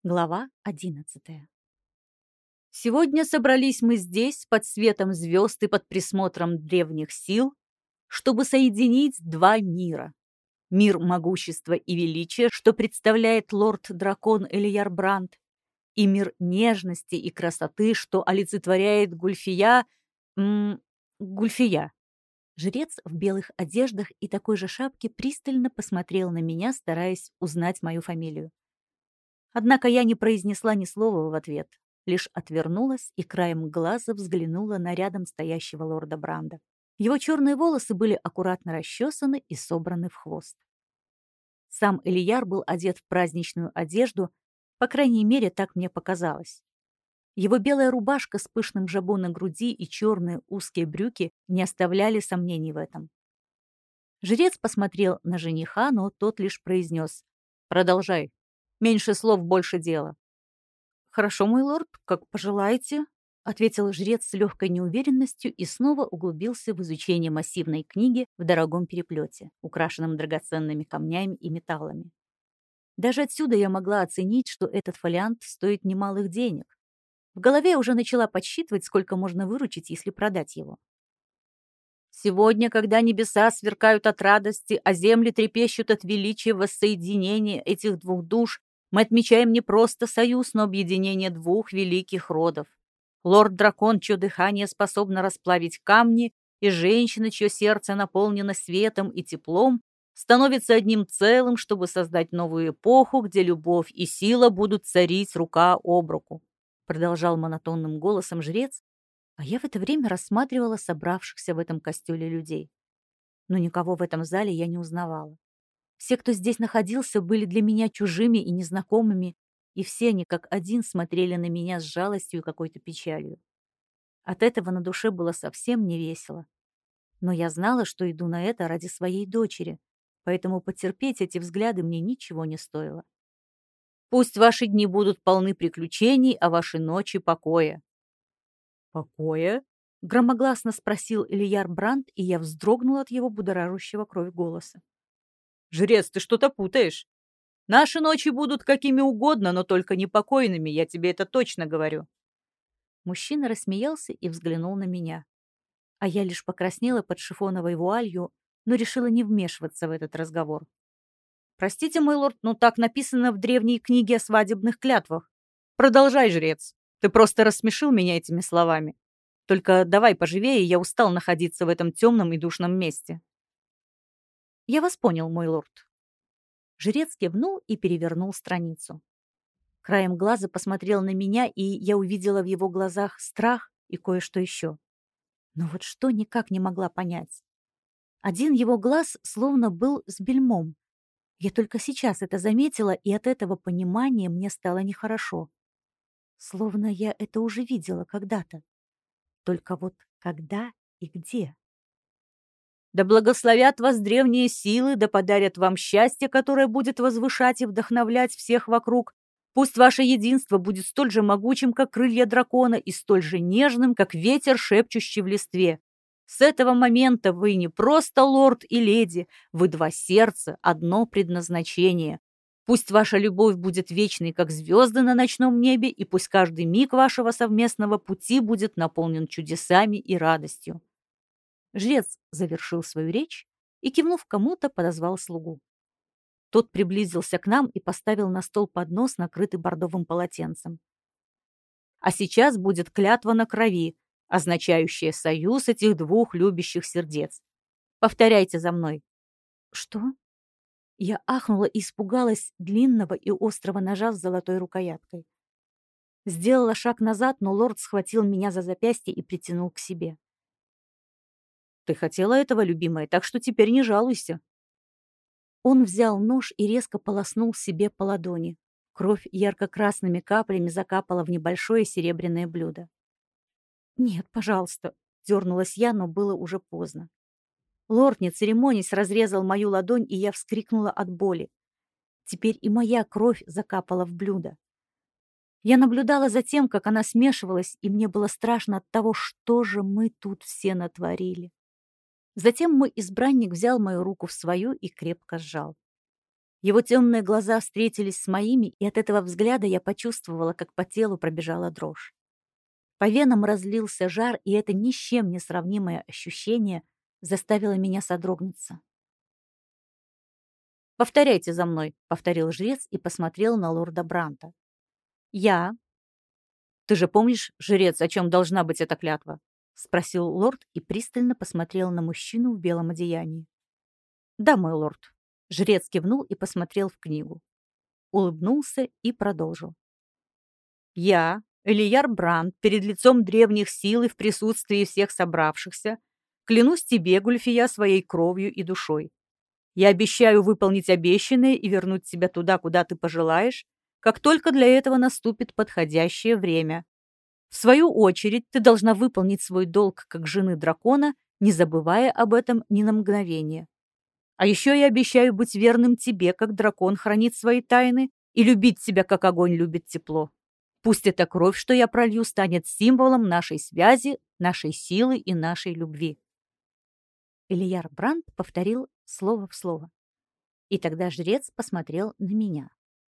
Глава 11. Сегодня собрались мы здесь, под светом звезд и под присмотром древних сил, чтобы соединить два мира. Мир могущества и величия, что представляет лорд-дракон Элияр Бранд, и мир нежности и красоты, что олицетворяет Гульфия... Гульфия. Жрец в белых одеждах и такой же шапке пристально посмотрел на меня, стараясь узнать мою фамилию. Однако я не произнесла ни слова в ответ, лишь отвернулась и краем глаза взглянула на рядом стоящего лорда Бранда. Его черные волосы были аккуратно расчесаны и собраны в хвост. Сам Элияр был одет в праздничную одежду, по крайней мере, так мне показалось. Его белая рубашка с пышным жабо на груди и черные узкие брюки не оставляли сомнений в этом. Жрец посмотрел на жениха, но тот лишь произнес: «Продолжай. Меньше слов, больше дела». «Хорошо, мой лорд, как пожелаете», — ответил жрец с легкой неуверенностью и снова углубился в изучение массивной книги в дорогом переплете, украшенном драгоценными камнями и металлами. Даже отсюда я могла оценить, что этот фолиант стоит немалых денег. В голове я уже начала подсчитывать, сколько можно выручить, если продать его. Сегодня, когда небеса сверкают от радости, а земли трепещут от величия воссоединения этих двух душ, мы отмечаем не просто союз, но объединение двух великих родов. Лорд-дракон, чье дыхание способно расплавить камни, и женщина, чье сердце наполнено светом и теплом, становятся одним целым, чтобы создать новую эпоху, где любовь и сила будут царить рука об руку, продолжал монотонным голосом жрец, а я в это время рассматривала собравшихся в этом костеле людей. Но никого в этом зале я не узнавала. Все, кто здесь находился, были для меня чужими и незнакомыми, и все они как один смотрели на меня с жалостью и какой-то печалью. От этого на душе было совсем не весело. Но я знала, что иду на это ради своей дочери, поэтому потерпеть эти взгляды мне ничего не стоило. «Пусть ваши дни будут полны приключений, а ваши ночи — покоя». «Покоя?» — громогласно спросил Элияр Бранд, и я вздрогнула от его будоражащего кровь голоса. «Жрец, ты что-то путаешь. Наши ночи будут какими угодно, но только непокойными, я тебе это точно говорю». Мужчина рассмеялся и взглянул на меня. А я лишь покраснела под шифоновой вуалью, но решила не вмешиваться в этот разговор. «Простите, мой лорд, но так написано в древней книге о свадебных клятвах. Продолжай, жрец. Ты просто рассмешил меня этими словами. Только давай поживее, я устал находиться в этом темном и душном месте». «Я вас понял, мой лорд». Жрец кивнул и перевернул страницу. Краем глаза посмотрел на меня, и я увидела в его глазах страх и кое-что еще. Но вот что никак не могла понять. Один его глаз словно был с бельмом. Я только сейчас это заметила, и от этого понимания мне стало нехорошо. Словно я это уже видела когда-то. Только вот когда и где? «Да благословят вас древние силы, да подарят вам счастье, которое будет возвышать и вдохновлять всех вокруг. Пусть ваше единство будет столь же могучим, как крылья дракона, и столь же нежным, как ветер, шепчущий в листве. С этого момента вы не просто лорд и леди, вы два сердца, одно предназначение. Пусть ваша любовь будет вечной, как звезды на ночном небе, и пусть каждый миг вашего совместного пути будет наполнен чудесами и радостью». Жрец завершил свою речь и, кивнув кому-то, подозвал слугу. Тот приблизился к нам и поставил на стол поднос, накрытый бордовым полотенцем. «А сейчас будет клятва на крови, означающая союз этих двух любящих сердец. Повторяйте за мной». «Что?» Я ахнула и испугалась длинного и острого ножа с золотой рукояткой. Сделала шаг назад, но лорд схватил меня за запястье и притянул к себе. «Ты хотела этого, любимая, так что теперь не жалуйся». Он взял нож и резко полоснул себе по ладони. Кровь ярко-красными каплями закапала в небольшое серебряное блюдо. «Нет, пожалуйста», — дернулась я, но было уже поздно. Лорд, не церемонясь, разрезал мою ладонь, и я вскрикнула от боли. Теперь и моя кровь закапала в блюдо. Я наблюдала за тем, как она смешивалась, и мне было страшно от того, что же мы тут все натворили. Затем мой избранник взял мою руку в свою и крепко сжал. Его темные глаза встретились с моими, и от этого взгляда я почувствовала, как по телу пробежала дрожь. По венам разлился жар, и это ни с чем не сравнимое ощущение заставило меня содрогнуться. «Повторяйте за мной», — повторил жрец и посмотрел на лорда Бранта. «Я...» «Ты же помнишь, жрец, о чем должна быть эта клятва?» — спросил лорд и пристально посмотрел на мужчину в белом одеянии. «Да, мой лорд». Жрец кивнул и посмотрел в книгу. Улыбнулся и продолжил. «Я, Элияр Брант, перед лицом древних сил и в присутствии всех собравшихся, клянусь тебе, Гульфия, своей кровью и душой. Я обещаю выполнить обещанное и вернуть тебя туда, куда ты пожелаешь, как только для этого наступит подходящее время. В свою очередь, ты должна выполнить свой долг как жены дракона, не забывая об этом ни на мгновение. А еще я обещаю быть верным тебе, как дракон хранит свои тайны, и любить тебя, как огонь любит тепло. Пусть эта кровь, что я пролью, станет символом нашей связи, нашей силы и нашей любви». Элияр Брант повторил слово в слово. И тогда жрец посмотрел на меня.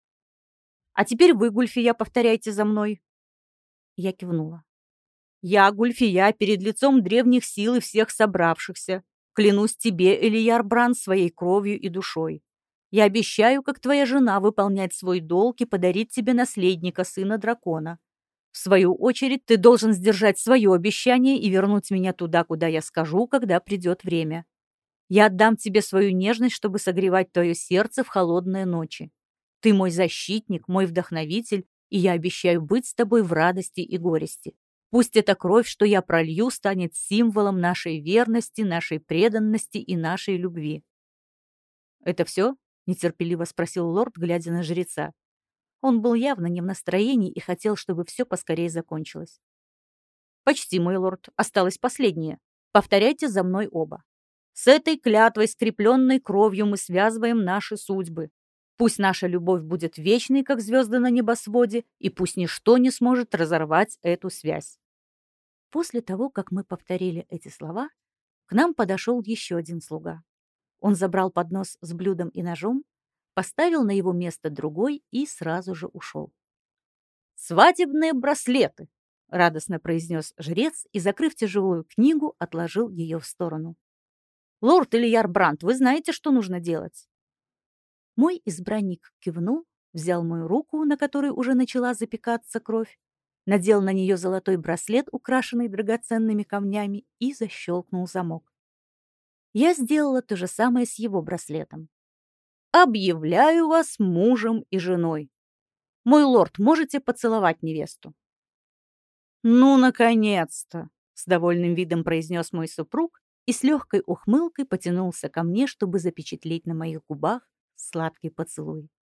«А теперь вы, Гульфия, повторяйте за мной». Я кивнула. «Я, Гульфия, перед лицом древних сил и всех собравшихся, клянусь тебе, Элияр Брант, своей кровью и душой. Я обещаю, как твоя жена, выполнять свой долг и подарить тебе наследника, сына дракона. В свою очередь, ты должен сдержать свое обещание и вернуть меня туда, куда я скажу, когда придет время. Я отдам тебе свою нежность, чтобы согревать твое сердце в холодные ночи. Ты мой защитник, мой вдохновитель, и я обещаю быть с тобой в радости и горести. Пусть эта кровь, что я пролью, станет символом нашей верности, нашей преданности и нашей любви». «Это все?» — нетерпеливо спросил лорд, глядя на жреца. Он был явно не в настроении и хотел, чтобы все поскорее закончилось. «Почти, мой лорд. Осталось последнее. Повторяйте за мной оба. С этой клятвой, скрепленной кровью, мы связываем наши судьбы. Пусть наша любовь будет вечной, как звезды на небосводе, и пусть ничто не сможет разорвать эту связь». После того, как мы повторили эти слова, к нам подошел еще один слуга. Он забрал поднос с блюдом и ножом, поставил на его место другой и сразу же ушел. «Свадебные браслеты!» — радостно произнес жрец и, закрыв тяжелую книгу, отложил ее в сторону. «Лорд Элияр Брант, вы знаете, что нужно делать?» Мой избранник кивнул, взял мою руку, на которой уже начала запекаться кровь, надел на нее золотой браслет, украшенный драгоценными камнями, и защелкнул замок. Я сделала то же самое с его браслетом. «Объявляю вас мужем и женой. Мой лорд, можете поцеловать невесту?» «Ну, наконец-то!» — с довольным видом произнес мой супруг и с легкой ухмылкой потянулся ко мне, чтобы запечатлеть на моих губах сладкий поцелуй.